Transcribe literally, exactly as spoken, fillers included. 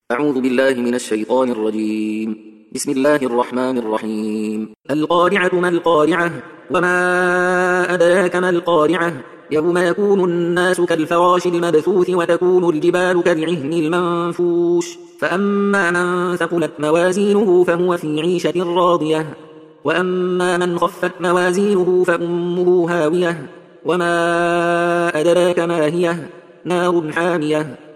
أعوذ بالله من الشيطان الرجيم. بسم الله الرحمن الرحيم. القارعة ما القارعة وما أدراك ما القارعة يوم يكون الناس كالفراش المبثوث وتكون الجبال كالعهن المنفوش فأما من ثقلت موازينه فهو في عيشة راضية وأما من خفت موازينه فأمه هاوية وما أدراك ما هي نار حامية